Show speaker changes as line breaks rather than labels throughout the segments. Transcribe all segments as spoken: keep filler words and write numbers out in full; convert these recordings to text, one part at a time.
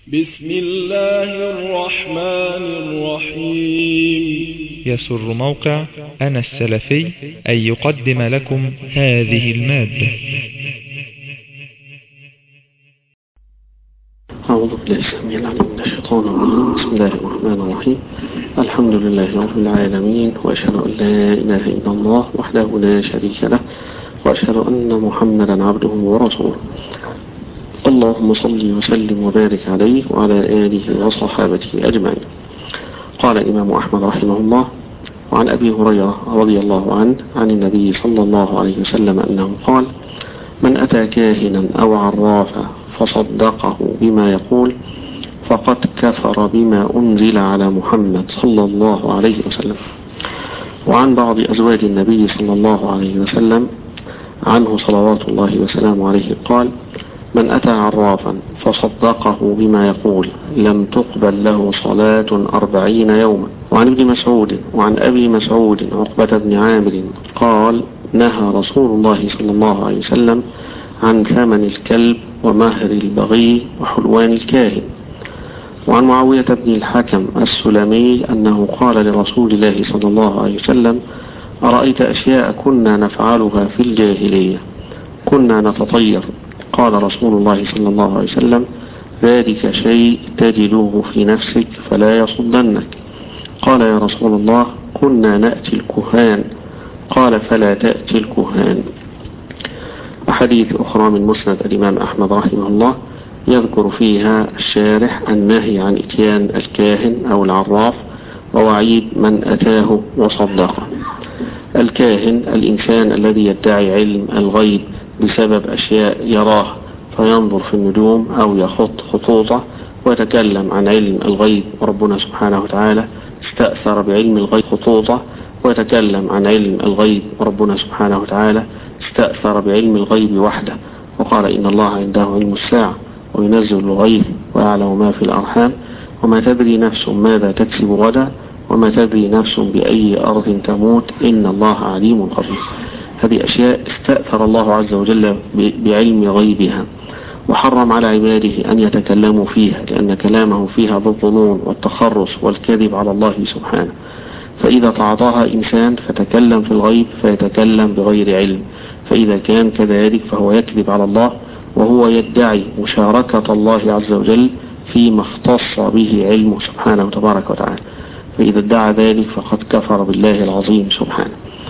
بسم الله الرحمن الرحيم.
يسر موقع أنا السلفي أن يقدم لكم هذه المادة.
أعوذ بالله السميع العليم من الشيطان الرجيم. بسم الله الرحمن الرحيم. الحمد لله رب العالمين، وأشهد أن لا إله إلا الله وحده لا شريك له، وأشهد أن محمدا عبده ورسوله. اللهم صل وسلم وبارك عليه وعلى آله وصحابته أجمعين. قال الإمام أحمد رحمه الله: وعن أبي هريرة رضي الله عنه عن النبي صلى الله عليه وسلم أنه قال: من أتى كاهنا أو عرافا فصدقه بما يقول فقد كفر بما أنزل على محمد صلى الله عليه وسلم. وعن بعض أزواج النبي صلى الله عليه وسلم عنه صلوات الله وسلامه عليه قال: من أتى عرافا فصدقه بما يقول لم تقبل له صلاة أربعين يوما. وعن ابن مسعود وعن أبي مسعود عقبة بن عامر قال: نهى رسول الله صلى الله عليه وسلم عن ثمن الكلب ومهر البغي وحلوان الكاهن. وعن معاوية بن الحكم السلمي أنه قال لرسول الله صلى الله عليه وسلم: أرأيت أشياء كنا نفعلها في الجاهلية، كنا نتطير. قال رسول الله صلى الله عليه وسلم: ذلك شيء تجده في نفسك فلا يصدنك. قال: يا رسول الله كنا نأتي الكهان. قال: فلا تأتي الكهان. أحاديث أخرى من مسند الإمام أحمد رحمه الله يذكر فيها الشارح النهي عن إتيان الكاهن أو العراف، ووعيد من أتاه وصدقه. الكاهن الإنسان الذي يدعي علم الغيب بسبب أشياء يراها، فينظر في النجوم أو يخط خطوطة ويتكلم عن علم الغيب، وربنا سبحانه وتعالى استأثر بعلم الغيب خطوطة ويتكلم عن علم الغيب، وربنا سبحانه وتعالى استأثر بعلم الغيب وحده، وقال: إن الله عنده علم الساعة وينزل الغيث ويعلم ما في الأرحام وما تدري نفس ماذا تكسب غدا وما تدري نفس بأي أرض تموت إن الله عليم خبير. هذه أشياء استأثر الله عز وجل بعلم غيبها، وحرم على عباده أن يتكلموا فيها، لأن كلامه فيها بالظنون والتخرص والكذب على الله سبحانه. فإذا تعاطاها إنسان فتكلم في الغيب فيتكلم بغير علم، فإذا كان كذلك فهو يكذب على الله، وهو يدعي مشاركة الله عز وجل فيما اختص به علمه سبحانه وتبارك وتعالى. فإذا ادعى ذلك فقد كفر بالله العظيم سبحانه.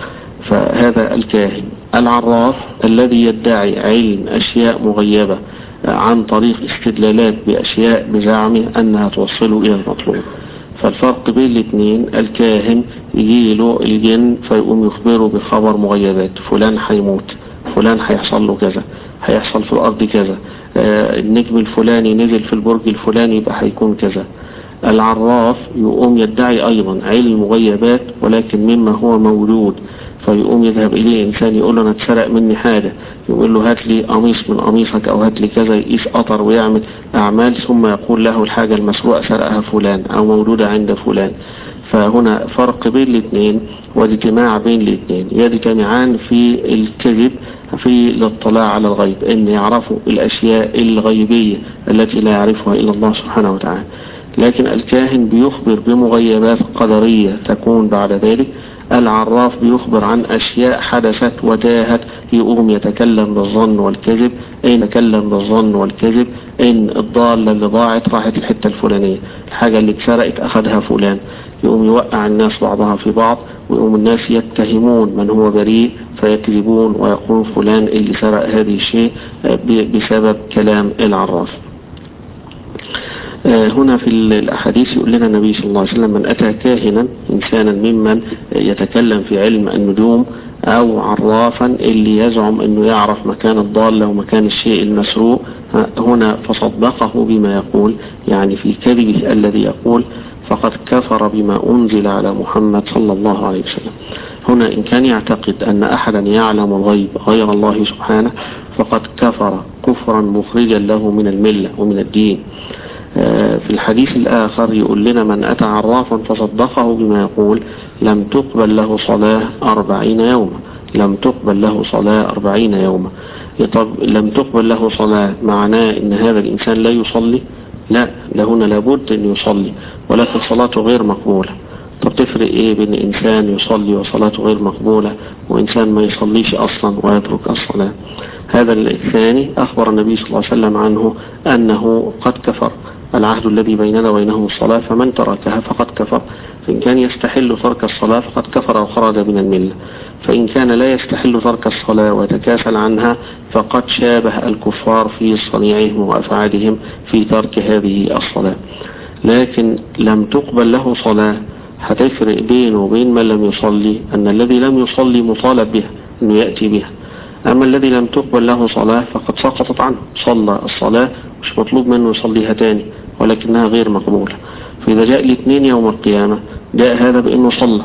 فهذا الكاهن. العراف الذي يدعي علم أشياء مغيبة عن طريق استدلالات بأشياء بزعمه أنها توصله إلى المطلوب. فالفرق بين الاثنين: الكاهن يجي له الجن فيقوم يخبره بخبر مغيبات، فلان حيموت، فلان حيحصل له كذا، هيحصل في الأرض كذا، آه النجم الفلاني نزل في البرج الفلاني يبقى هيكون كذا. العراف يقوم يدعي أيضا علم مغيبات ولكن مما هو موجود، فيقوم يذهب إليه إنسان يقول له: أنا اتسرق مني حاجة، يقول له: هات لي قميص من قميصك أو هات لي كذا، يقيس قطر ويعمل أعمال، ثم يقول له الحاجة المسروقة سرقها فلان أو موجودة عند فلان. فهنا فرق بين الاثنين واجتماع بين الاثنين. يجتمعان في الكذب في الاطلاع على الغيب، أن يعرفوا الأشياء الغيبية التي لا يعرفها إلا الله سبحانه وتعالى. لكن الكاهن بيخبر بمغيبات قدرية تكون بعد ذلك. العراف بيخبر عن أشياء حدثت وتاهت، يقوم يتكلم بالظن والكذب. أين يتكلم بالظن والكذب؟ إن الضالة اللي ضاعت راحت الحتة الفلانية، الحاجة اللي اتسرقت أخذها فلان، يقوم يوقع الناس بعضها في بعض، ويقوم الناس يتهمون من هو بريء فيكذبون ويقول فلان اللي سرق هذه الشيء بسبب كلام العراف. هنا في الأحاديث يقول لنا النبي صلى الله عليه وسلم: من أتى كاهنا، إنسانا ممن يتكلم في علم النجوم، أو عرافا اللي يزعم أنه يعرف مكان الضالة ومكان الشيء المسروق، هنا فصدقه بما يقول، يعني في كذبه الذي يقول، فقد كفر بما أنزل على محمد صلى الله عليه وسلم. هنا إن كان يعتقد أن أحدا يعلم الغيب غير الله سبحانه فقد كفر كفرا مخرجا له من الملة ومن الدين. في الحديث الآخر يقول لنا: من أتى عرافا فصدقه بما يقول لم تقبل له صلاة أربعين يوما. لم تقبل له صلاة أربعين يوما. لم تقبل له صلاة معناه إن هذا الإنسان لا يصلي؟ لا، لهنا لابد أن يصلي ولكن صلاته غير مقبولة. طب تفرق إيه بين إنسان يصلي وصلاته غير مقبولة وإنسان ما يصليش أصلا ويترك الصلاة؟ هذا الثاني أخبر النبي صلى الله عليه وسلم عنه أنه قد كفر. العهد الذي بيننا وبينهم الصلاة فمن تركها فقد كفر. فإن كان يستحل ترك الصلاة فقد كفر وخرج من الملة، فإن كان لا يستحل ترك الصلاة ويتكاسل عنها فقد شابه الكفار في صنيعهم وأفعالهم في ترك هذه الصلاة. لكن لم تقبل له صلاة. هتفرق بينه وبين من لم يصلي أن الذي لم يصلي مطالب بها أنه يأتي بها، أما الذي لم تقبل له صلاة فقد سقطت عنه. صلى الصلاة مش مطلوب منه يصليها تاني ولكنها غير مقبولة. فإذا جاء الاثنين يوم القيامة جاء هذا بأنه صلى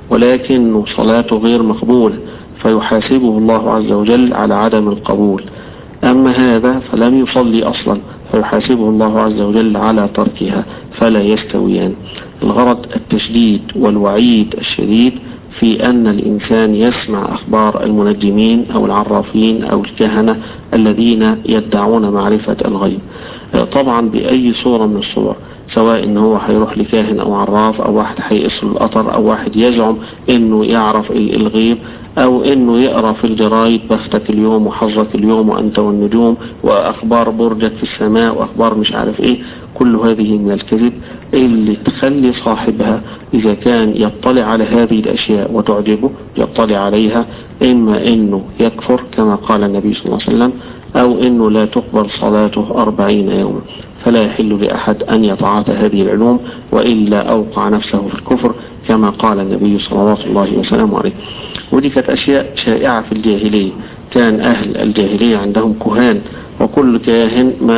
ولكن صلاته غير مقبولة فيحاسبه الله عز وجل على عدم القبول. أما هذا فلم يصلي أصلا فيحاسبه الله عز وجل على تركها، فلا يستويان. الغرض التشديد والوعيد الشديد في أن الإنسان يسمع أخبار المنجمين أو العرافين أو الكهنة الذين يدعون معرفة الغيب، طبعا بأي صورة من الصور، سواء إنه هو هيروح لكاهن أو عراف أو واحد هيقص القطر أو واحد يزعم إنه يعرف الغيب أو إنه يقرأ في الجرايد بختك اليوم وحظك اليوم وأنت والنجوم وأخبار برجك في السماء وأخبار مش عارف إيه. كل هذه من الكذب اللي تخلي صاحبها إذا كان يطلع على هذه الأشياء وتعجبه يطلع عليها، إما إنه يكفر كما قال النبي صلى الله عليه وسلم أو إنه لا تقبل صلاته أربعين يوما. فلا يحل لأحد أن يتعاطى هذه العلوم وإلا أوقع نفسه في الكفر كما قال النبي صلى الله عليه وسلم عليه. ودي كانت أشياء شائعة في الجاهلية. كان أهل الجاهلية عندهم كهان، وكل كاهن ما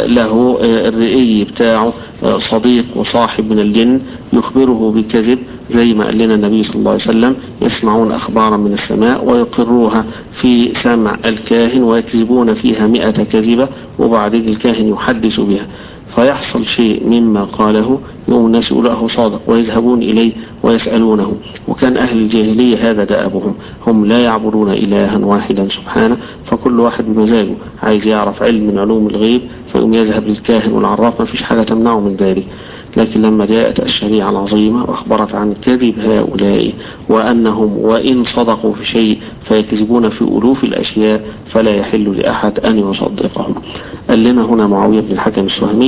له الرئي بتاعه صديق وصاحب من الجن يخبره بكذب، زي ما قال لنا النبي صلى الله عليه وسلم يسمعون أخبارا من السماء ويقروها في سمع الكاهن ويكذبون فيها مئة كذبة، وبعدين الكاهن يحدث بها فيحصل شيء مما قاله يوم الناس يقولوا صادق ويذهبون إليه ويسألونه. وكان أهل الجاهلية هذا دأبهم، هم لا يعبدون إلها واحدا سبحانه، فكل واحد بمزاجه عايز يعرف علم من علوم الغيب فيقوم يذهب للكاهن والعراف، ما فيش حاجة تمنعه من ذلك. لكن لما جاءت الشريعة العظيمة وأخبرت عن كذب هؤلاء وأنهم وإن صدقوا في شيء فيكذبون في ألوف الأشياء فلا يحل لأحد أن يصدقهم. قال لنا هنا معاوية بن الحكم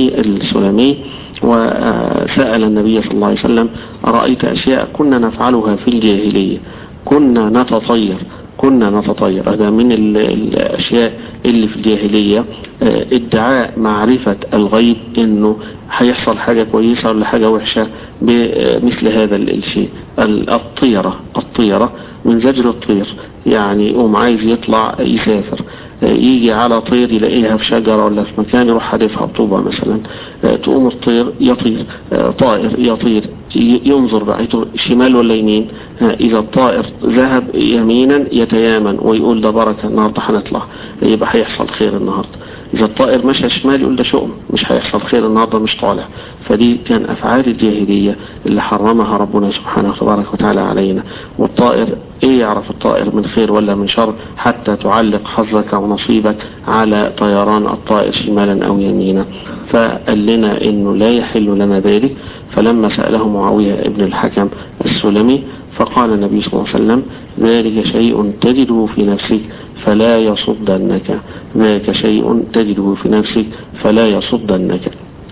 السلمي وسأل النبي صلى الله عليه وسلم: أرأيت أشياء كنا نفعلها في الجاهلية، كنا نتطير كنا نتطير هذا من الأشياء اللي في الجاهلية، ادعاء معرفة الغيب إنه هيحصل حاجة كويسة ولا حاجة وحشة بمثل هذا الشيء. الطيرة الطيرة من زجر الطير، يعني يقوم عايز يطلع يسافر يجي على طير يلاقيها في شجرة ولا في مكان يروح حادفها بطوبة مثلا، تقوم الطير يطير، طائر يطير ينظر بعيته شمال ولا يمين، إذا الطائر ذهب يمينا يتيامن ويقول ده بركة النهاردة هنطلع يبقى هيحصل خير النهاردة، إذا الطائر مشى شمال يقول ده شؤم مش هيحصل خير النهاردة مش طالع. فدي كان أفعال الجاهلية اللي حرمها ربنا سبحانه تبارك وتعالى علينا. والطائر إيه يعرف الطائر من خير ولا من شر حتى تعلق حظك ونصيبك على طيران الطائر شمالا أو يمينا؟ فقال لنا إنه لا يحل لنا ذلك. فلما سأله معاوية ابن الحكم السلمي فقال النبي صلى الله عليه وسلم: ذلك شيء تجده في نفسك فلا يصدنك، ذلك شيء تجده في نفسك فلا يصدنك.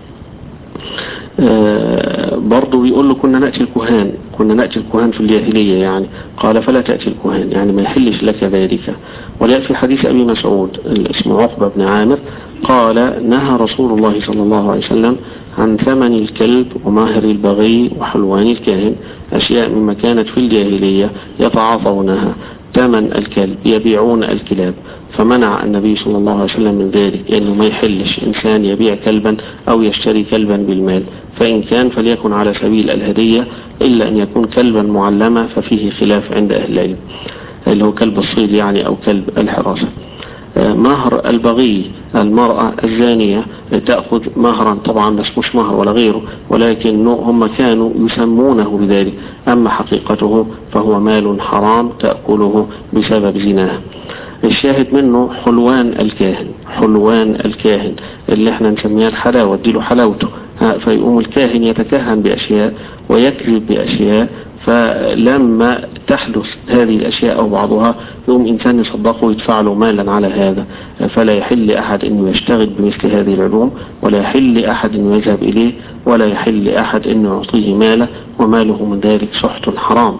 آه برضو بيقول له: كنا نأتي الكهان كنا نأتي الكهان في الجاهلية، يعني قال فلا تأتي الكهان، يعني ما يحلش لك ذلك. وجاء في حديث أبي مسعود اسمه عقبة بن عامر قال: نهى رسول الله صلى الله عليه وسلم عن ثمن الكلب ومهر البغي وحلوان الكاهن، أشياء مما كانت في الجاهلية يتعاطونها. ثمن الكلب يبيعون الكلاب، فمنع النبي صلى الله عليه وسلم من ذلك، لأنه يعني ما يحلش إنسان يبيع كلبا أو يشتري كلبا بالمال، فإن كان فليكن على سبيل الهدية، إلا أن يكون كلبا معلما ففيه خلاف عند أهل العلم، اللي هو كلب الصيد يعني أو كلب الحراسة. مهر البغي، المرأة الزانية تأخذ مهرا، طبعا ما اسموش مهر ولا غيره، ولكن هم كانوا يسمونه بذلك، أما حقيقته فهو مال حرام تأكله بسبب زناها. الشاهد منه حلوان الكاهن، حلوان الكاهن اللي احنا نسميها الحلاوة، اديله حلاوته، فيقوم الكاهن يتكهن بأشياء ويكذب بأشياء، فلما تحدث هذه الأشياء أو بعضها يقوم إنسان يصدقه ويدفع له مالا على هذا. فلا يحل أحد أنه يشتغل بمثل هذه العلوم، ولا يحل أحد أنه يذهب إليه، ولا يحل أحد أنه يعطيه ماله، وماله من ذلك سحت حرام.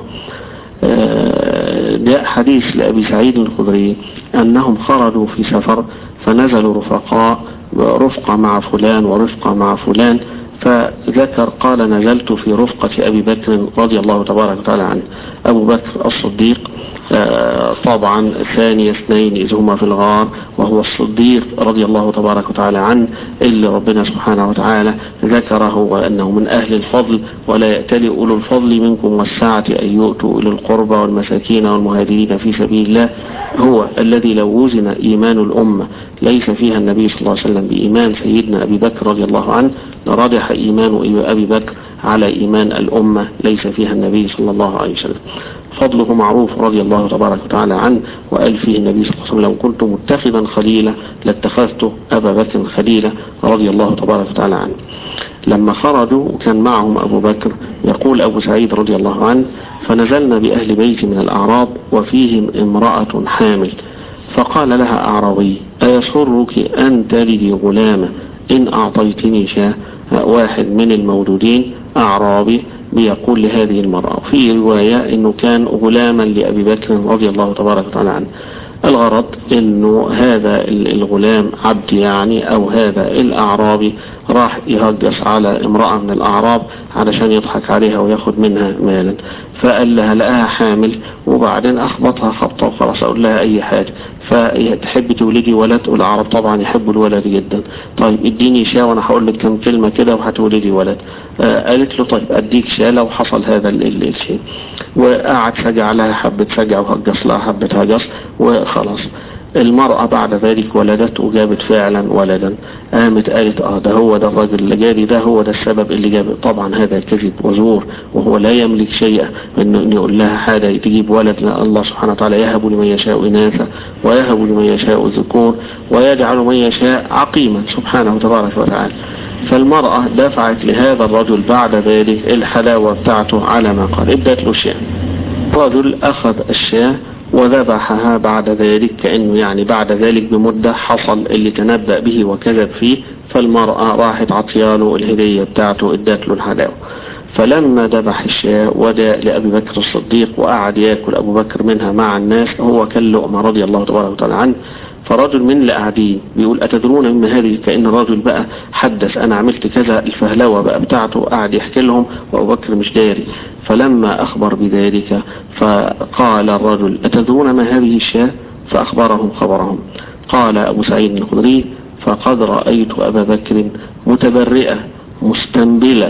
جاء حديث لأبي سعيد الخدري أنهم خرجوا في سفر فنزلوا رفقاء، رفقة مع فلان ورفقة مع فلان، فذكر قال نزلت في رفقة أبي بكر رضي الله تبارك وتعالى عنه. أبو بكر الصديق طبعا ثاني اثنين إذ هما في الغار، وهو الصديق رضي الله تبارك وتعالى عنه اللي ربنا سبحانه وتعالى ذكره وأنه من أهل الفضل، ولا يأتلي أولو الفضل منكم والسعة أن يؤتوا إلى القربى والمساكين والمهاجرين في سبيل الله. هو الذي لو وزن إيمان الأمة ليس فيها النبي صلى الله عليه وسلم بإيمان سيدنا أبي بكر رضي الله عنه لرجح إيمان أبي بكر على إيمان الأمة ليس فيها النبي صلى الله عليه وسلم. فضله معروف رضي الله تبارك وتعالى عنه، وقال فيه النبي صلى الله عليه وسلم لو كنت متخذا خليلا لاتخذته أبا بكر خليلا رضي الله تبارك وتعالى عنه. لما خرجوا كان معهم أبو بكر، يقول أبو سعيد رضي الله عنه فنزلنا بأهل بيت من الأعراب وفيهم امرأة حامل، فقال لها أعرابي أيسرك أن تلدي غلامة إن أعطيتني شاة؟ واحد من المولودين أعرابي بيقول لهذه المرأة. في رواية أنه كان غلاما لأبي بكر رضي الله تبارك وتعالى عنه. الغرض أنه هذا الغلام عبد يعني، أو هذا الأعرابي راح يهجس على امرأة من الأعراب علشان يضحك عليها وياخد منها مالا، فقال لها لقاها حامل وبعدين أخبطها خبطة وخلاص أقول لها أي حاجة، فتحب تولدي ولد؟ والعرب طبعا يحبوا الولد جدا. طيب اديني شاة وانا هقول لك كم كلمة كده وهتولدي ولد. آه قالت له طيب اديك شاة لو حصل هذا الشيء، وقعد سجع لها حبة سجع وهجس لها حبة هجس وخلاص. المرأة بعد ذلك ولدت وجابت فعلا ولدا. قامت قالت اه ده هو ده الرجل اللي جاري، ده هو ده السبب اللي جاب. طبعا هذا كذب وزور، وهو لا يملك شيئا انه يقول لها حاجة تجيب ولد. لا، الله سبحانه وتعالى يهب لمن يشاء إناثا ويهب لمن يشاء ذكور ويجعل من يشاء عقيما سبحانه تبارك وتعالى. فالمرأة دفعت لهذا الرجل بعد ذلك الحلاوة بتاعته على ما قال، ادت له شاة. الرجل أخذ الشاة وذبحها بعد ذلك، كأنه يعني بعد ذلك بمدة حصل اللي تنبأ به وكذب فيه، فالمرأة راحت عطياله الهدية بتاعته ادت له الحلاوة. فلما ذبح الشاة وداء لأبي بكر الصديق وقعد يأكل أبو بكر منها مع الناس، هو كان لقمة رضي الله تبارك وتعالى عنه. فرجل من اللي قاعدين بيقول أتدرون مما هذه؟ كأن الرجل بقى حدث أنا عملت كذا، الفهلوة بقى بتاعته قاعد يحكي لهم وأبو بكر مش داري. فلما أخبر بذلك فقال الرجل أتدرون ما هذه الشاة؟ فأخبرهم خبرهم. قال أبو سعيد الخدري فقد رأيت أبا بكر متبرئة مستنبلة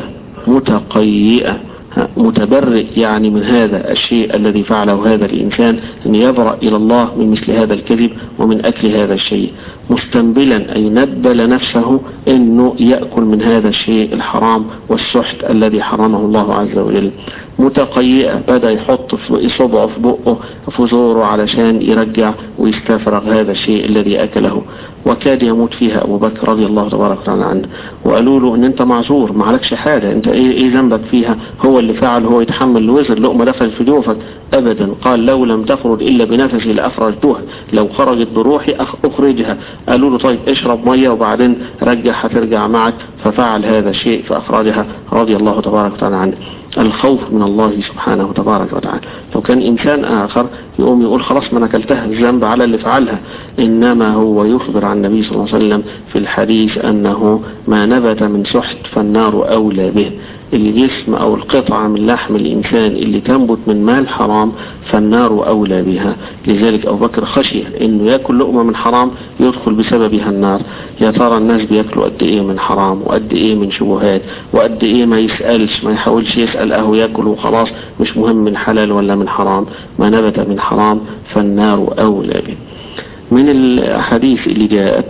متقيئة. متبرئ يعني من هذا الشيء الذي فعله هذا الإنسان، أن يبرأ إلى الله من مثل هذا الكذب ومن أكل هذا الشيء. مستنبلا أي نبل نفسه أنه يأكل من هذا الشيء الحرام والسحت الذي حرمه الله عز وجل. متقيئة بدأ يحط في صبعه في بقه في زوره علشان يرجع ويستفرغ هذا الشيء الذي أكله، وكاد يموت فيها أبو بكر رضي الله تبارك وتعالى عنه. وقالوا له أن أنت معذور ما عليكش حاجة، أنت إيه, إيه ذنبك فيها؟ هو اللي فعل، هو يتحمل الوزر، لقمة دخل في جوفك. أبدا، قال لو لم تخرج إلا بنفسي لأخرجتها، لو خرجت بروحي أخرجها. قالوا له طيب اشرب مية وبعدين رجع هترجع معك، ففعل هذا الشيء فأخرجها رضي الله تبارك وتعالى عنه. الخوف من الله سبحانه وتبارك وتعالى. لو كان إنسان آخر يقوم يقول خلاص ما نكلتها، الذنب على اللي فعلها، إنما هو يخبر عن النبي صلى الله عليه وسلم في الحديث أنه ما نبت من سحت فالنار أولى به. الجسم أو القطعة من لحم الإنسان اللي تنبت من مال حرام فالنار أولى بها. لذلك أبو بكر خشي إنه يأكل لقمة من حرام يدخل بسببها النار. يا ترى الناس بيأكلوا قد إيه من حرام وقد إيه من شبهات وقد إيه ما يسألش، ما يحاولش يسأل، أهو يأكل وخلاص، مش مهم من حلال ولا من حرام. ما نبت من حرام فالنار أولى به. من الحديث اللي جاءت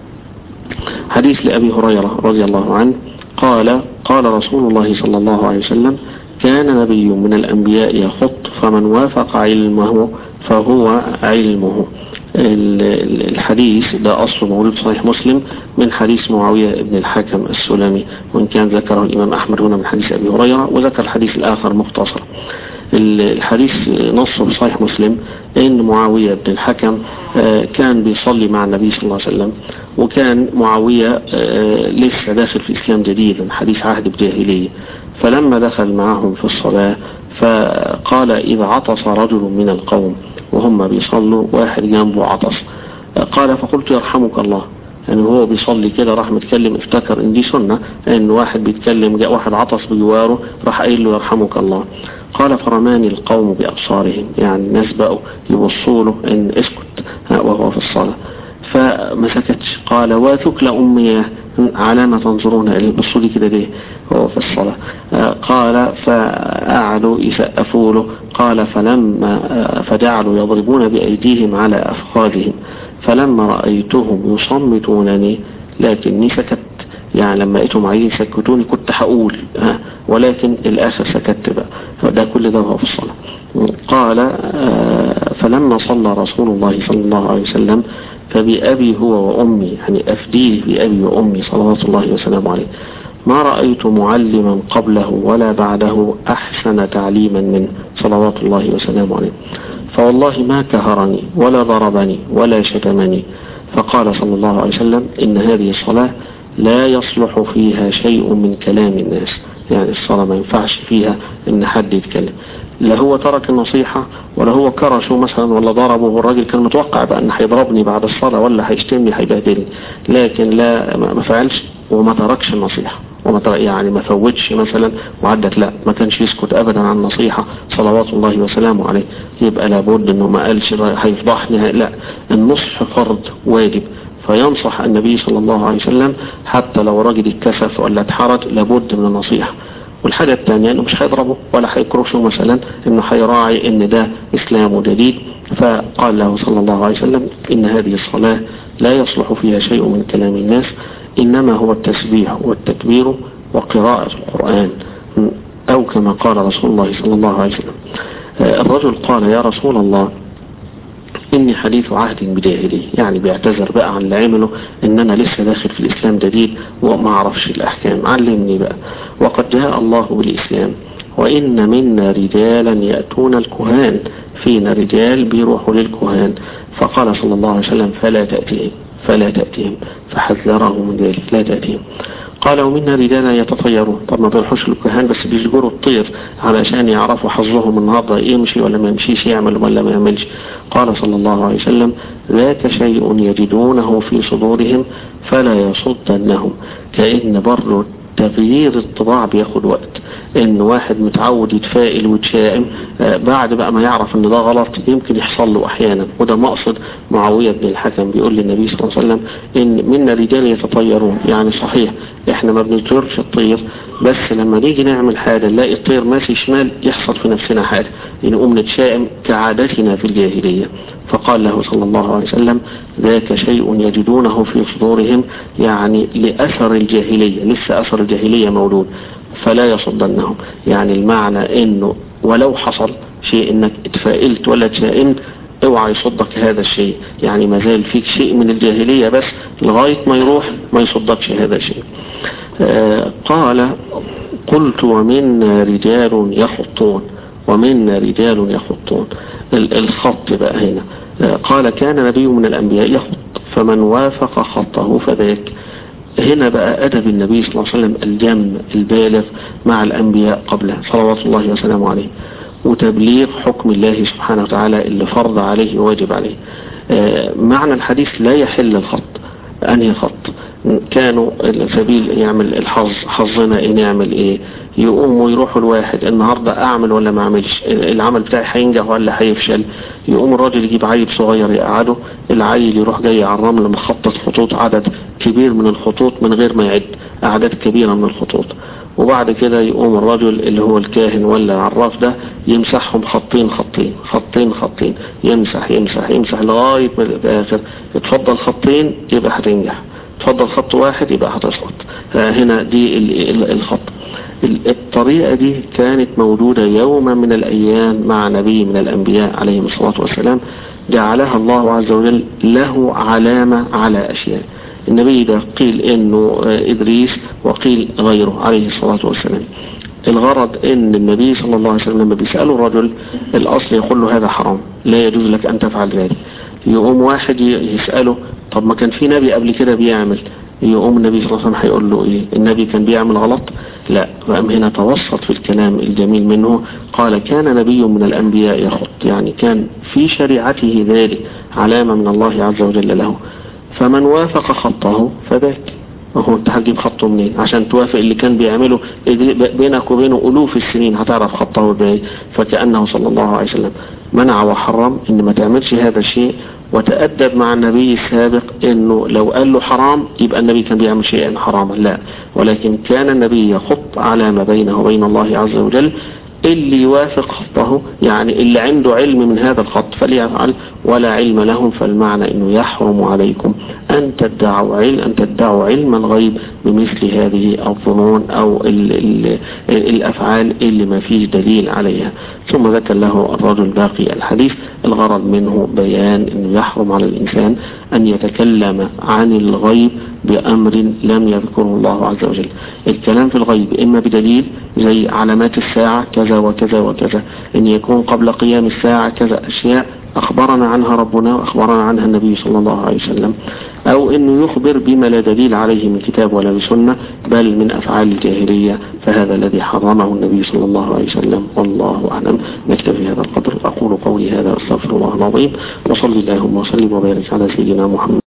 حديث لأبي هريرة رضي الله عنه قال قال رسول الله صلى الله عليه وسلم كان نبي من الأنبياء يخط فمن وافق علمه فهو علمه. الحديث ده أصله موجود في صحيح مسلم من حديث معاوية بن الحكم السلمي، وإن كان ذكره الإمام أحمد هنا من حديث أبي هريرة، وذكر الحديث الآخر مختصر. الحديث نصه في صحيح مسلم إن معاوية بن الحكم كان بيصلي مع النبي صلى الله عليه وسلم، وكان معاوية لسه داخل في الإسلام جديدا، حديث عهد بجاهلية. فلما دخل معهم في الصلاة فقال إذا عطس رجل من القوم وهم بيصلوا واحد جنبه عطس، قال فقلت يرحمك الله. يعني هو بيصلي كده راح متكلم، افتكر ان دي سنة ان واحد بيتكلم جاء واحد عطس بجواره راح قايل له يرحمك الله. قال فرماني القوم بأبصارهم، يعني الناس بقوا يبصوا له ان اسكت وهو في الصلاة، فما سكتش. قال وثكل أمي على ما تنظرون إليه، بصوا لي كده ليه وهو في الصلاة. قال فأعلوا يسقفوا له. قال فلما فجعلوا يضربون بأيديهم على أفخاذهم، فلما رأيتهم يصمتونني لكني سكت. يعني لما لقيتهم عايزين يسكتوني كنت هقول ها، ولكن الآخر سكت بقى. فده كل ده هو في الصلاة. قال فلما صلى رسول الله صلى الله عليه وسلم فبأبي هو وأمي، يعني أفديه بأبي وأمي صلوات الله وسلامه عليه، ما رأيت معلما قبله ولا بعده أحسن تعليما منه صلوات الله وسلامه عليه، فوالله ما كهرني ولا ضربني ولا شتمني. فقال صلى الله عليه وسلم إن هذه الصلاة لا يصلح فيها شيء من كلام الناس، يعني الصلاة ما ينفعش فيها ان حد يتكلم، لا هو ترك النصيحة ولا هو كرشه مثلا ولا ضربه، والراجل كان متوقع بقى ان هيضربني بعد الصلاة ولا هيشتمني هيبهدلني، لكن لا ما فعلش وما تركش النصيحة وما ترك، يعني ما فوتش مثلا وعدت، لا ما كانش يسكت ابدا عن النصيحة صلوات الله وسلامه عليه. يبقى لابد انه ما قالش هيفضحني، لا، النصح فرض واجب، فينصح النبي صلى الله عليه وسلم حتى لو راجل اتكسف ولا اتحرج لابد من النصيحة. والحاجة الثانية انه مش هيضربه ولا هيكرشه مثلا، انه هيراعي ان ده اسلام جديد. فقال له صلى الله عليه وسلم ان هذه الصلاة لا يصلح فيها شيء من كلام الناس، انما هو التسبيح والتكبير وقراءة القرآن، او كما قال رسول الله صلى الله عليه وسلم. الرجل قال يا رسول الله إني حديث عهد بجاهلي، يعني بيعتذر بقى عن اللي عمله، إن أنا لسه داخل في الإسلام جديد وما أعرفش الأحكام، علمني بقى. وقد جاء الله بالإسلام وإن منا رجالا يأتون الكهان، فينا رجال بيروحوا للكهان. فقال صلى الله عليه وسلم فلا تأتيهم فلا تأتيهم فحذره من ذلك، لا تأتيهم. قال ومنا رجالا يتطيرون، طب ما بيروحوش للكهان بس بيجبروا الطير علشان يعرفوا حظهم النهارده يمشي ولا ما يمشيش، يعمل ولا ما يعملش. قال صلى الله عليه وسلم ذاك شيء يجدونه في صدورهم فلا يصدنهم. كأن برضه تغيير الطباع بياخد وقت، ان واحد متعود يتفائل ويتشائم بعد بقى ما يعرف ان ده غلط يمكن يحصل له احيانا. وده مقصد معاوية بن الحكم، بيقول للنبي صلى الله عليه وسلم ان منا رجال يتطيرون، يعني صحيح احنا ما بنطيرش الطير، بس لما نيجي نعمل حاجة نلاقي الطير ماشي شمال يحصل في نفسنا حاجة نقوم نتشائم كعادتنا في الجاهلية. فقال له صلى الله عليه وسلم ذاك شيء يجدونه في صدورهم، يعني لأثر الجاهلية، لسه أثر الجاهلية موجود، فلا يصدنهم. يعني المعنى انه ولو حصل شيء انك اتفائلت ولا تشائمت اوعى يصدك هذا الشيء، يعني ما زال فيك شيء من الجاهلية بس لغاية ما يروح ما يصدقش هذا الشيء. آه قال قلت ومنا رجال يخطون ومنا رجال يخطون. الخط بقى هنا آه قال كان نبي من الأنبياء يخط فمن وافق خطه فذاك. هنا بقى أدب النبي صلى الله عليه وسلم الجم البالغ مع الأنبياء قبله صلوات الله وسلامه عليه، وتبليغ حكم الله سبحانه وتعالى اللي فرض عليه وواجب عليه. آه معنى الحديث لا يحل الخط. أنهي خط؟ كانوا السبيل يعمل الحظ، حظنا إيه نعمل إيه، يقوموا يروحوا الواحد النهاردة أعمل ولا ما أعملش، العمل بتاعي هينجح ولا هيفشل. يقوم الراجل يجيب عيل صغير يقعده، العيل يروح جاي على الرمل مخطط خطوط عدد كبير من الخطوط من غير ما يعد أعداد كبيرة من الخطوط، وبعد كده يقوم الرجل اللي هو الكاهن ولا العراف ده يمسحهم خطين خطين خطين خطين، يمسح يمسح يمسح لغاية ما الآخر اتفضل خطين يبقى هتنجح، اتفضل خط واحد يبقى هتسقط. هنا دي الخط. الطريقة دي كانت موجودة يوما من الأيام مع نبي من الأنبياء عليهم الصلاة والسلام، جعلها الله عز وجل له علامة على أشياء. النبي ده قيل إنه إدريس وقيل غيره عليه الصلاة والسلام. الغرض إن النبي صلى الله عليه وسلم لما بيسأله الرجل الأصل يقول له هذا حرام لا يجوز لك أن تفعل ذلك، يقوم واحد يسأله طب ما كان في نبي قبل كده بيعمل، يقوم النبي صلى الله عليه وسلم هيقول له ايه؟ النبي كان بيعمل غلط؟ لا. فقام هنا توسط في الكلام الجميل منه، قال كان نبي من الأنبياء يخط، يعني كان في شريعته ذلك علامة من الله عز وجل له، فمن وافق خطه فذاك. وهو انت هتجيب خطه منين عشان توافق اللي كان بيعمله بينك وبينه ألوف السنين؟ هتعرف خطه ازاي؟ فكأنه صلى الله عليه وسلم منع وحرم ان ما تعملش هذا الشيء، وتأدب مع النبي السابق انه لو قال له حرام يبقى النبي كان بيعمل شيئا حراما، لا، ولكن كان النبي يخط على ما بينه وبين الله عز وجل. اللي يوافق خطه يعني اللي عنده علم من هذا الخط فليفعل، ولا علم لهم فالمعنى انه يحرم عليكم ان تدعوا علم ان تدعوا علم الغيب بمثل هذه الظنون او ال ال الافعال اللي ما فيش دليل عليها. ثم ذكر له الرجل باقي الحديث. الغرض منه بيان انه يحرم على الانسان ان يتكلم عن الغيب بأمر لم يذكره الله عز وجل. الكلام في الغيب إما بدليل زي علامات الساعة كذا وكذا وكذا، إن يكون قبل قيام الساعة كذا أشياء أخبرنا عنها ربنا وأخبرنا عنها النبي صلى الله عليه وسلم، أو إنه يخبر بما لا دليل عليه من كتاب ولا بسنة بل من أفعال الجاهلية، فهذا الذي حرمه النبي صلى الله عليه وسلم. والله أعلم. نكتفي هذا القدر. أقول قولي هذا أستغفر الله العظيم، وصلي اللهم وسلم وبارك على سيدنا محمد.